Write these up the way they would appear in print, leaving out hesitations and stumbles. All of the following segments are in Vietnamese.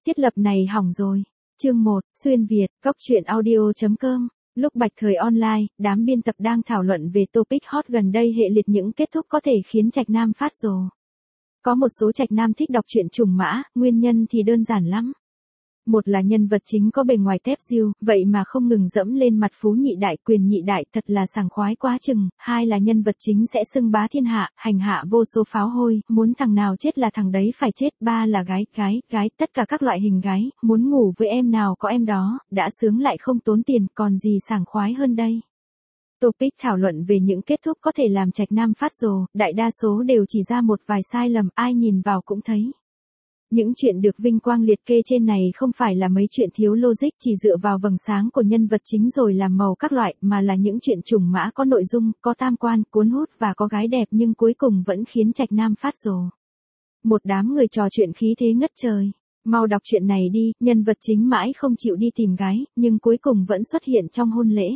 Thiết lập này hỏng rồi. Chương 1, xuyên Việt, góc truyện audio.com. Lúc Bạch Thời online, đám biên tập đang thảo luận về topic hot gần đây hệ liệt những kết thúc có thể khiến trạch nam phát rồ. Có một số trạch nam thích đọc truyện trùng mã, nguyên nhân thì đơn giản lắm. Một là nhân vật chính có bề ngoài tép diêu, vậy mà không ngừng dẫm lên mặt phú nhị đại quyền nhị đại thật là sảng khoái quá chừng. Hai là nhân vật chính sẽ xưng bá thiên hạ, hành hạ vô số pháo hôi, muốn thằng nào chết là thằng đấy phải chết. Ba là gái, tất cả các loại hình gái, muốn ngủ với em nào có em đó, đã sướng lại không tốn tiền, còn gì sảng khoái hơn đây. Topic thảo luận về những kết thúc có thể làm trạch nam phát rồ, đại đa số đều chỉ ra một vài sai lầm, ai nhìn vào cũng thấy. Những chuyện được vinh quang liệt kê trên này không phải là mấy chuyện thiếu logic chỉ dựa vào vầng sáng của nhân vật chính rồi làm màu các loại, mà là những chuyện trùng mã có nội dung, có tam quan, cuốn hút và có gái đẹp nhưng cuối cùng vẫn khiến trạch nam phát rồ. Một đám người trò chuyện khí thế ngất trời. Mau đọc chuyện này đi, nhân vật chính mãi không chịu đi tìm gái, nhưng cuối cùng vẫn xuất hiện trong hôn lễ.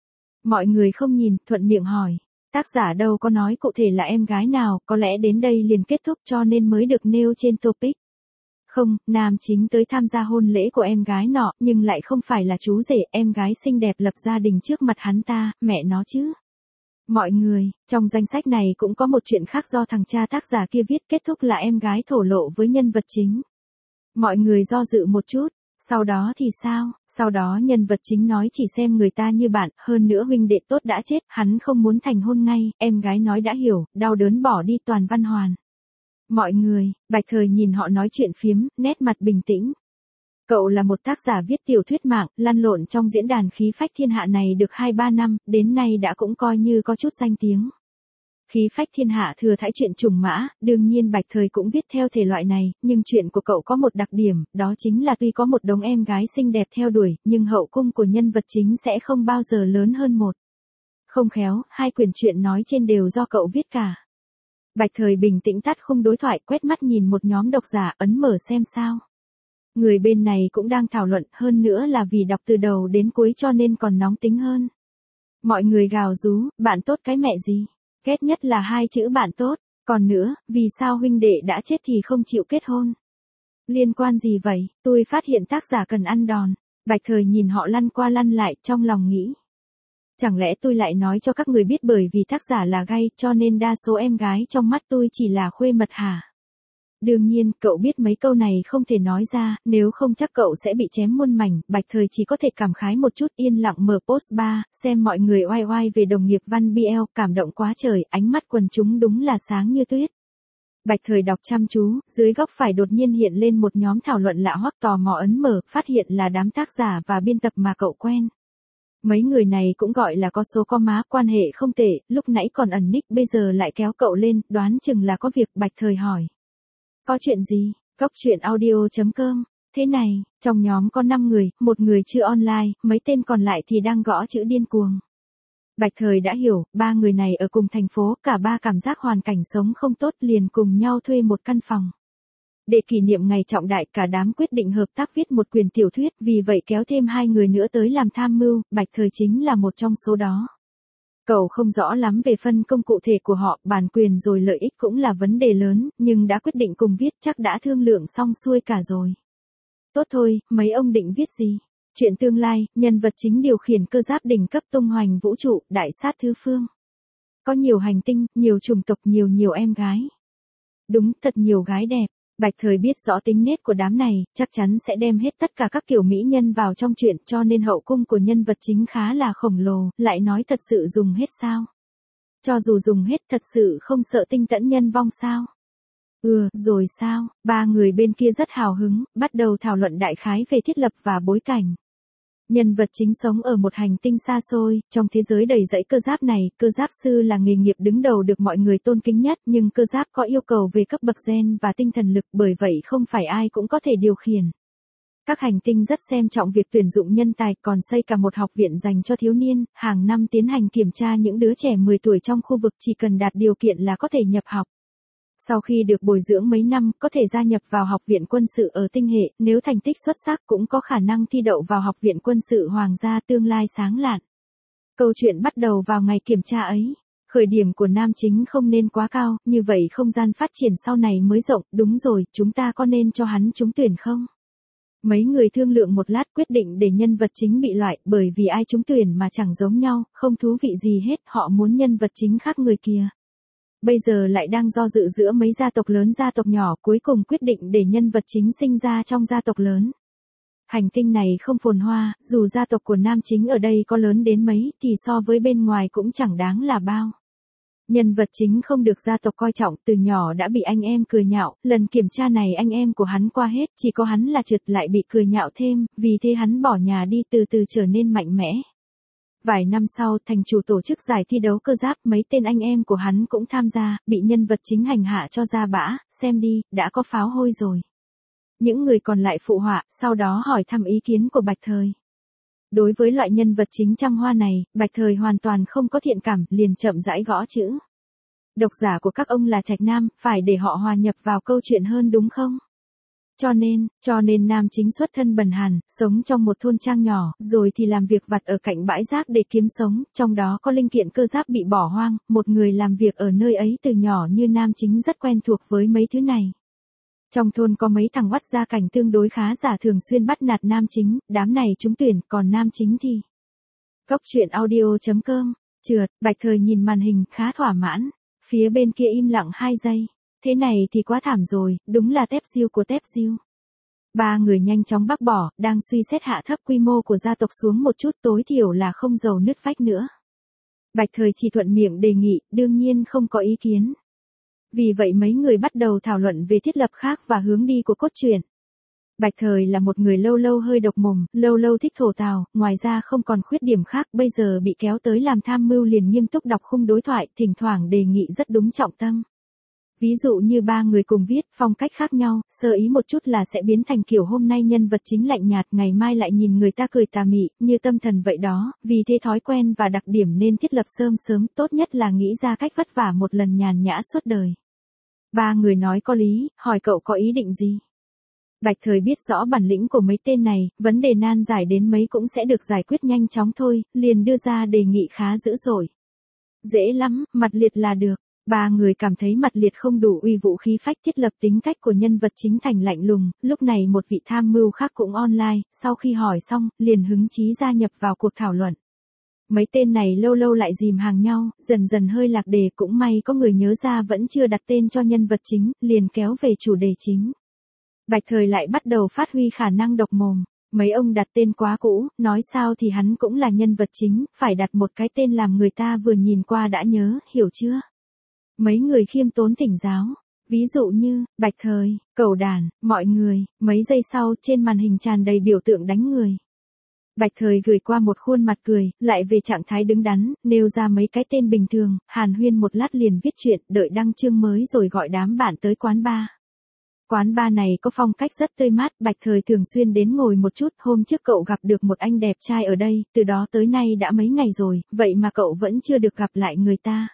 Mọi người không nhìn, thuận miệng hỏi. Tác giả đâu có nói cụ thể là em gái nào, có lẽ đến đây liền kết thúc cho nên mới được nêu trên topic. Không, nam chính tới tham gia hôn lễ của em gái nọ, nhưng lại không phải là chú rể, em gái xinh đẹp lập gia đình trước mặt hắn ta, mẹ nó chứ. Mọi người, trong danh sách này cũng có một chuyện khác do thằng cha tác giả kia viết, kết thúc là em gái thổ lộ với nhân vật chính. Mọi người do dự một chút, sau đó thì sao? Sau đó nhân vật chính nói chỉ xem người ta như bạn, hơn nữa huynh đệ tốt đã chết, hắn không muốn thành hôn ngay, em gái nói đã hiểu, đau đớn bỏ đi toàn văn hoàn. Mọi người, Bạch Thời nhìn họ nói chuyện phiếm, nét mặt bình tĩnh. Cậu là một tác giả viết tiểu thuyết mạng, lăn lộn trong diễn đàn khí phách thiên hạ này được 2-3 năm, đến nay đã cũng coi như có chút danh tiếng. Khí phách thiên hạ thừa thãi chuyện trùng mã, đương nhiên Bạch Thời cũng viết theo thể loại này, nhưng chuyện của cậu có một đặc điểm, đó chính là tuy có một đống em gái xinh đẹp theo đuổi, nhưng hậu cung của nhân vật chính sẽ không bao giờ lớn hơn một. Không khéo, hai quyển truyện nói trên đều do cậu viết cả. Bạch Thời bình tĩnh tắt khung đối thoại, quét mắt nhìn một nhóm độc giả, ấn mở xem sao. Người bên này cũng đang thảo luận, hơn nữa là vì đọc từ đầu đến cuối cho nên còn nóng tính hơn. Mọi người gào rú, bạn tốt cái mẹ gì? Ghét nhất là hai chữ bạn tốt, còn nữa, vì sao huynh đệ đã chết thì không chịu kết hôn? Liên quan gì vậy? Tôi phát hiện tác giả cần ăn đòn. Bạch Thời nhìn họ lăn qua lăn lại, trong lòng nghĩ. Chẳng lẽ tôi lại nói cho các người biết bởi vì tác giả là gay cho nên đa số em gái trong mắt tôi chỉ là khuê mật hả? Đương nhiên, cậu biết mấy câu này không thể nói ra, nếu không chắc cậu sẽ bị chém muôn mảnh. Bạch Thời chỉ có thể cảm khái một chút, yên lặng mở post 3, xem mọi người oai oai về đồng nghiệp Văn BL, cảm động quá trời, ánh mắt quần chúng đúng là sáng như tuyết. Bạch Thời đọc chăm chú, dưới góc phải đột nhiên hiện lên một nhóm thảo luận lạ hoắc, tò mò ấn mở, phát hiện là đám tác giả và biên tập mà cậu quen. Mấy người này cũng gọi là có số có má, quan hệ không tệ, lúc nãy còn ẩn nick bây giờ lại kéo cậu lên, đoán chừng là có việc. Bạch Thời hỏi. Có chuyện gì? Góc truyện audio.com. Thế này, trong nhóm có 5 người, một người chưa online, mấy tên còn lại thì đang gõ chữ điên cuồng. Bạch Thời đã hiểu, 3 người này ở cùng thành phố, cả ba cảm giác hoàn cảnh sống không tốt liền cùng nhau thuê một căn phòng. Để kỷ niệm ngày trọng đại, cả đám quyết định hợp tác viết một quyển tiểu thuyết, vì vậy kéo thêm 2 người nữa tới làm tham mưu, Bạch Thời chính là một trong số đó. Cậu không rõ lắm về phân công cụ thể của họ, bản quyền rồi lợi ích cũng là vấn đề lớn, nhưng đã quyết định cùng viết, chắc đã thương lượng xong xuôi cả rồi. Tốt thôi, mấy ông định viết gì? Chuyện tương lai, nhân vật chính điều khiển cơ giáp đỉnh cấp tung hoành vũ trụ, đại sát tứ phương. Có nhiều hành tinh, nhiều chủng tộc, nhiều em gái. Đúng, thật nhiều gái đẹp. Bạch Thời biết rõ tính nết của đám này, chắc chắn sẽ đem hết tất cả các kiểu mỹ nhân vào trong chuyện, cho nên hậu cung của nhân vật chính khá là khổng lồ, lại nói thật sự dùng hết sao? Cho dù dùng hết thật sự không sợ tinh tẫn nhân vong sao? Rồi sao? 3 người bên kia rất hào hứng, bắt đầu thảo luận đại khái về thiết lập và bối cảnh. Nhân vật chính sống ở một hành tinh xa xôi, trong thế giới đầy dẫy cơ giáp này, cơ giáp sư là nghề nghiệp đứng đầu được mọi người tôn kính nhất, nhưng cơ giáp có yêu cầu về cấp bậc gen và tinh thần lực, bởi vậy không phải ai cũng có thể điều khiển. Các hành tinh rất xem trọng việc tuyển dụng nhân tài, còn xây cả một học viện dành cho thiếu niên, hàng năm tiến hành kiểm tra những đứa trẻ 10 tuổi trong khu vực, chỉ cần đạt điều kiện là có thể nhập học. Sau khi được bồi dưỡng mấy năm, có thể gia nhập vào học viện quân sự ở tinh hệ, nếu thành tích xuất sắc cũng có khả năng thi đậu vào học viện quân sự hoàng gia, tương lai sáng lạn. Câu chuyện bắt đầu vào ngày kiểm tra ấy. Khởi điểm của nam chính không nên quá cao, như vậy không gian phát triển sau này mới rộng, đúng rồi, chúng ta có nên cho hắn trúng tuyển không? Mấy người thương lượng một lát quyết định để nhân vật chính bị loại bởi vì ai trúng tuyển mà chẳng giống nhau, không thú vị gì hết, họ muốn nhân vật chính khác người kia. Bây giờ lại đang do dự giữa mấy gia tộc lớn gia tộc nhỏ, cuối cùng quyết định để nhân vật chính sinh ra trong gia tộc lớn. Hành tinh này không phồn hoa, dù gia tộc của nam chính ở đây có lớn đến mấy thì so với bên ngoài cũng chẳng đáng là bao. Nhân vật chính không được gia tộc coi trọng, từ nhỏ đã bị anh em cười nhạo, lần kiểm tra này anh em của hắn qua hết, chỉ có hắn là trượt lại bị cười nhạo thêm, vì thế hắn bỏ nhà đi từ từ trở nên mạnh mẽ. Vài năm sau, thành chủ tổ chức giải thi đấu cơ giáp, mấy tên anh em của hắn cũng tham gia, bị nhân vật chính hành hạ cho ra bã, xem đi, đã có pháo hôi rồi. Những người còn lại phụ họa, sau đó hỏi thăm ý kiến của Bạch Thời. Đối với loại nhân vật chính trăng hoa này, Bạch Thời hoàn toàn không có thiện cảm, liền chậm rãi gõ chữ. Độc giả của các ông là Trạch Nam, phải để họ hòa nhập vào câu chuyện hơn đúng không? Cho nên nam chính xuất thân bần hàn, sống trong một thôn trang nhỏ, rồi thì làm việc vặt ở cạnh bãi rác để kiếm sống, trong đó có linh kiện cơ giáp bị bỏ hoang, một người làm việc ở nơi ấy từ nhỏ như nam chính rất quen thuộc với mấy thứ này. Trong thôn có mấy thằng oắt gia cảnh tương đối khá giả thường xuyên bắt nạt nam chính, đám này trúng tuyển, còn nam chính thì... Cốc truyện audio.com, trượt, Bạch Thời nhìn màn hình khá thỏa mãn, phía bên kia im lặng 2 giây. Thế này thì quá thảm rồi, đúng là tép diêu của tép diêu. Ba người nhanh chóng bác bỏ, đang suy xét hạ thấp quy mô của gia tộc xuống một chút, tối thiểu là không dầu nứt vách nữa. Bạch Thời chỉ thuận miệng đề nghị, đương nhiên không có ý kiến. Vì vậy mấy người bắt đầu thảo luận về thiết lập khác và hướng đi của cốt truyện. Bạch Thời là một người lâu lâu hơi độc mồm, lâu lâu thích thổ tào, ngoài ra không còn khuyết điểm khác, bây giờ bị kéo tới làm tham mưu liền nghiêm túc đọc khung đối thoại, thỉnh thoảng đề nghị rất đúng trọng tâm. Ví dụ như ba người cùng viết, phong cách khác nhau, sơ ý một chút là sẽ biến thành kiểu hôm nay nhân vật chính lạnh nhạt, ngày mai lại nhìn người ta cười tà mị, như tâm thần vậy đó, vì thế thói quen và đặc điểm nên thiết lập sớm, tốt nhất là nghĩ ra cách vất vả một lần nhàn nhã suốt đời. Ba người nói có lý, hỏi cậu có ý định gì? Bạch Thời biết rõ bản lĩnh của mấy tên này, vấn đề nan giải đến mấy cũng sẽ được giải quyết nhanh chóng thôi, liền đưa ra đề nghị khá dữ dội. Dễ lắm, mặt liệt là được. Ba người cảm thấy mặt liệt không đủ uy vũ khí phách, thiết lập tính cách của nhân vật chính thành lạnh lùng, lúc này một vị tham mưu khác cũng online, sau khi hỏi xong, liền hứng chí gia nhập vào cuộc thảo luận. Mấy tên này lâu lâu lại dìm hàng nhau, dần dần hơi lạc đề, cũng may có người nhớ ra vẫn chưa đặt tên cho nhân vật chính, liền kéo về chủ đề chính. Bạch Thời lại bắt đầu phát huy khả năng độc mồm. Mấy ông đặt tên quá cũ, nói sao thì hắn cũng là nhân vật chính, phải đặt một cái tên làm người ta vừa nhìn qua đã nhớ, hiểu chưa? Mấy người khiêm tốn thỉnh giáo. Ví dụ như, Bạch Thời, Cẩu Đản, mọi người, mấy giây sau trên màn hình tràn đầy biểu tượng đánh người. Bạch Thời gửi qua một khuôn mặt cười, lại về trạng thái đứng đắn, nêu ra mấy cái tên bình thường, hàn huyên một lát liền viết chuyện, đợi đăng chương mới rồi gọi đám bạn tới quán bar. Quán bar này có phong cách rất tươi mát, Bạch Thời thường xuyên đến ngồi một chút, hôm trước cậu gặp được một anh đẹp trai ở đây, từ đó tới nay đã mấy ngày rồi, vậy mà cậu vẫn chưa được gặp lại người ta.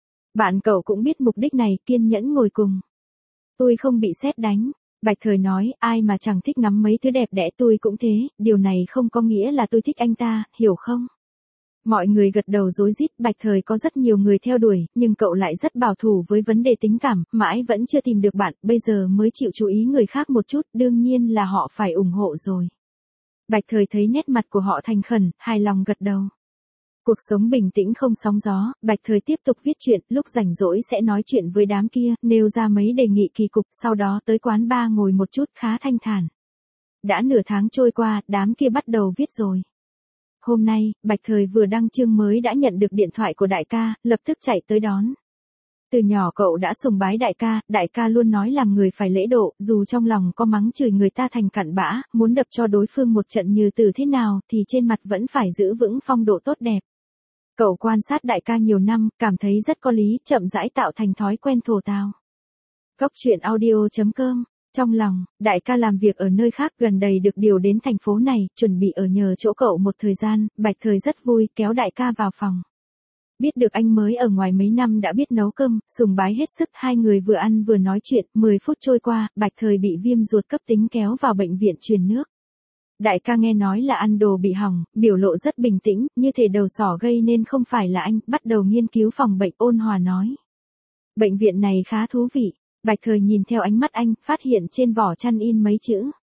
Bạn cậu cũng biết mục đích này, kiên nhẫn ngồi cùng. Tôi không bị sét đánh. Bạch Thời nói, ai mà chẳng thích ngắm mấy thứ đẹp đẽ, tôi cũng thế, điều này không có nghĩa là tôi thích anh ta, hiểu không? Mọi người gật đầu rối rít, Bạch Thời có rất nhiều người theo đuổi, nhưng cậu lại rất bảo thủ với vấn đề tình cảm, mãi vẫn chưa tìm được bạn, bây giờ mới chịu chú ý người khác một chút, đương nhiên là họ phải ủng hộ rồi. Bạch Thời thấy nét mặt của họ thành khẩn, hài lòng gật đầu. Cuộc sống bình tĩnh không sóng gió, Bạch Thời tiếp tục viết chuyện, lúc rảnh rỗi sẽ nói chuyện với đám kia, nêu ra mấy đề nghị kỳ cục, sau đó tới quán bar ngồi một chút khá thanh thản. Đã nửa tháng trôi qua, đám kia bắt đầu viết rồi. Hôm nay, Bạch Thời vừa đăng chương mới đã nhận được điện thoại của đại ca, lập tức chạy tới đón. Từ nhỏ cậu đã sùng bái đại ca luôn nói làm người phải lễ độ, dù trong lòng có mắng chửi người ta thành cặn bã, muốn đập cho đối phương một trận như từ thế nào, thì trên mặt vẫn phải giữ vững phong độ tốt đẹp. Cậu quan sát đại ca nhiều năm, cảm thấy rất có lý, chậm rãi tạo thành thói quen thổ tào. Cốc truyện audio.com. Trong lòng, đại ca làm việc ở nơi khác, gần đây được điều đến thành phố này, chuẩn bị ở nhờ chỗ cậu một thời gian, Bạch Thời rất vui, kéo đại ca vào phòng. Biết được anh mới ở ngoài mấy năm đã biết nấu cơm, sùng bái hết sức, hai người vừa ăn vừa nói chuyện, 10 phút trôi qua, Bạch Thời bị viêm ruột cấp tính kéo vào bệnh viện truyền nước. Đại ca nghe nói là ăn đồ bị hỏng, biểu lộ rất bình tĩnh, như thể đầu sỏ gây nên không phải là anh, bắt đầu nghiên cứu phòng bệnh, ôn hòa nói. Bệnh viện này khá thú vị. Bạch Thời nhìn theo ánh mắt anh, phát hiện trên vỏ chăn in mấy chữ.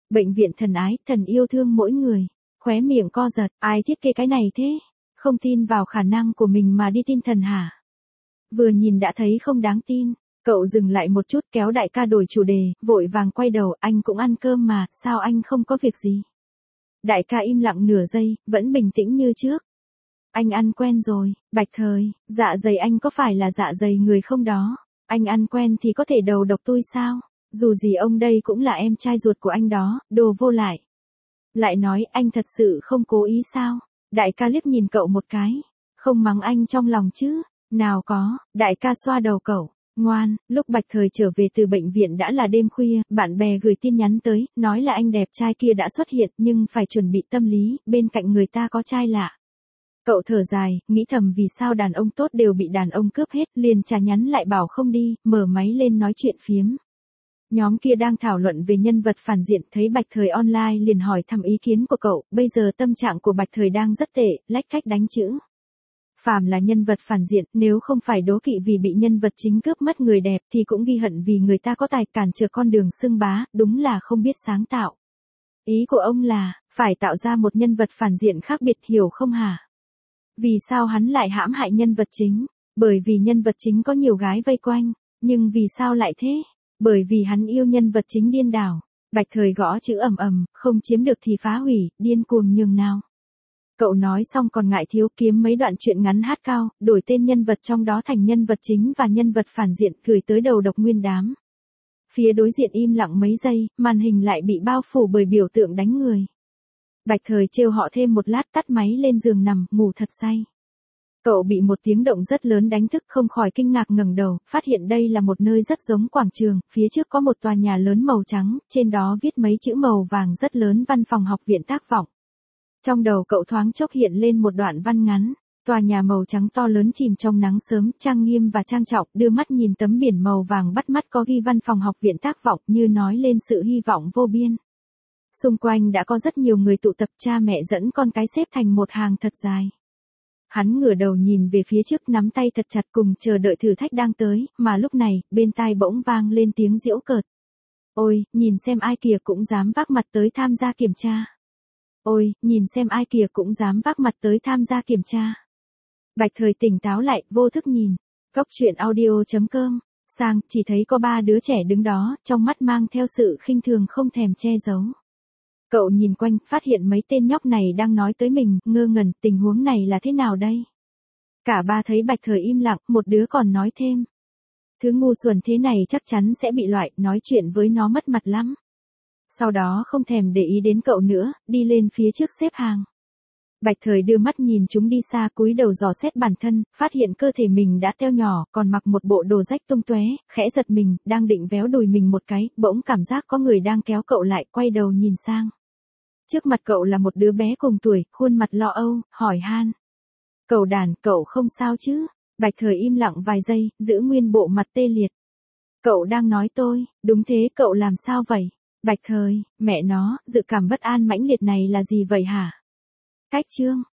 Bệnh viện thần ái, thần yêu thương mỗi người. Khóe miệng co giật, ai thiết kế cái này thế? Không tin vào khả năng của mình mà đi tin thần hả? Vừa nhìn đã thấy không đáng tin. Cậu dừng lại một chút kéo đại ca đổi chủ đề, vội vàng quay đầu, anh cũng ăn cơm mà, sao anh không có việc gì? Đại ca im lặng nửa giây, vẫn bình tĩnh như trước. Anh ăn quen rồi, Bạch Thời, dạ dày anh có phải là dạ dày người không đó? Anh ăn quen thì có thể đầu độc tôi sao? Dù gì ông đây cũng là em trai ruột của anh đó, đồ vô lại. Lại nói anh thật sự không cố ý sao? Đại ca liếc nhìn cậu một cái. Không mắng anh trong lòng chứ? Nào có, đại ca xoa đầu cậu. Ngoan, lúc Bạch Thời trở về từ bệnh viện đã là đêm khuya, bạn bè gửi tin nhắn tới, nói là anh đẹp trai kia đã xuất hiện nhưng phải chuẩn bị tâm lý, bên cạnh người ta có trai lạ. Cậu thở dài, nghĩ thầm vì sao đàn ông tốt đều bị đàn ông cướp hết, liền trả nhắn lại bảo không đi, mở máy lên nói chuyện phiếm. Nhóm kia đang thảo luận về nhân vật phản diện, thấy Bạch Thời online liền hỏi thăm ý kiến của cậu, bây giờ tâm trạng của Bạch Thời đang rất tệ, lách cách đánh chữ. Phàm là nhân vật phản diện, nếu không phải đố kỵ vì bị nhân vật chính cướp mất người đẹp thì cũng ghi hận vì người ta có tài cản trở con đường xưng bá, đúng là không biết sáng tạo. Ý của ông là, phải tạo ra một nhân vật phản diện khác biệt hiểu không hả? Vì sao hắn lại hãm hại nhân vật chính? Bởi vì nhân vật chính có nhiều gái vây quanh. Nhưng vì sao lại thế? Bởi vì hắn yêu nhân vật chính điên đảo. Bạch Thời gõ chữ ầm ầm, không chiếm được thì phá hủy, điên cuồng nhường nào. Cậu nói xong còn ngại thiếu kiếm mấy đoạn truyện ngắn hát cao, đổi tên nhân vật trong đó thành nhân vật chính và nhân vật phản diện gửi tới đầu độc nguyên đám. Phía đối diện im lặng mấy giây, màn hình lại bị bao phủ bởi biểu tượng đánh người. Bạch Thời trêu họ thêm một lát tắt máy lên giường nằm, ngủ thật say. Cậu bị một tiếng động rất lớn đánh thức không khỏi kinh ngạc ngẩng đầu, phát hiện đây là một nơi rất giống quảng trường, phía trước có một tòa nhà lớn màu trắng, trên đó viết mấy chữ màu vàng rất lớn văn phòng học viện tác vọng. Trong đầu cậu thoáng chốc hiện lên một đoạn văn ngắn, tòa nhà màu trắng to lớn chìm trong nắng sớm, trang nghiêm và trang trọng, đưa mắt nhìn tấm biển màu vàng bắt mắt có ghi văn phòng học viện tác vọng như nói lên sự hy vọng vô biên. Xung quanh đã có rất nhiều người tụ tập, cha mẹ dẫn con cái xếp thành một hàng thật dài. Hắn ngửa đầu nhìn về phía trước nắm tay thật chặt cùng chờ đợi thử thách đang tới, mà lúc này, bên tai bỗng vang lên tiếng giễu cợt. Ôi, nhìn xem ai kìa cũng dám vác mặt tới tham gia kiểm tra. Ôi, nhìn xem ai kìa cũng dám vác mặt tới tham gia kiểm tra. Bạch Thời tỉnh táo lại, vô thức nhìn. Cốc truyện audio.com. Sang, chỉ thấy có 3 đứa trẻ đứng đó, trong mắt mang theo sự khinh thường không thèm che giấu. Cậu nhìn quanh, phát hiện mấy tên nhóc này đang nói tới mình, ngơ ngẩn, tình huống này là thế nào đây? Cả ba thấy Bạch Thời im lặng, một đứa còn nói thêm. Thứ ngu xuẩn thế này chắc chắn sẽ bị loại, nói chuyện với nó mất mặt lắm. Sau đó không thèm để ý đến cậu nữa, đi lên phía trước xếp hàng. Bạch Thời đưa mắt nhìn chúng đi xa, cúi đầu dò xét bản thân, phát hiện cơ thể mình đã teo nhỏ, còn mặc một bộ đồ rách tung tóe, khẽ giật mình, đang định véo đùi mình một cái, bỗng cảm giác có người đang kéo cậu lại, quay đầu nhìn sang. Trước mặt cậu là một đứa bé cùng tuổi, khuôn mặt lo âu, hỏi han. Cậu đàn, cậu không sao chứ? Bạch Thời im lặng vài giây, giữ nguyên bộ mặt tê liệt. Cậu đang nói tôi, đúng thế, cậu làm sao vậy? Bạch Thời, mẹ nó, dự cảm bất an mãnh liệt này là gì vậy hả? Cách chương.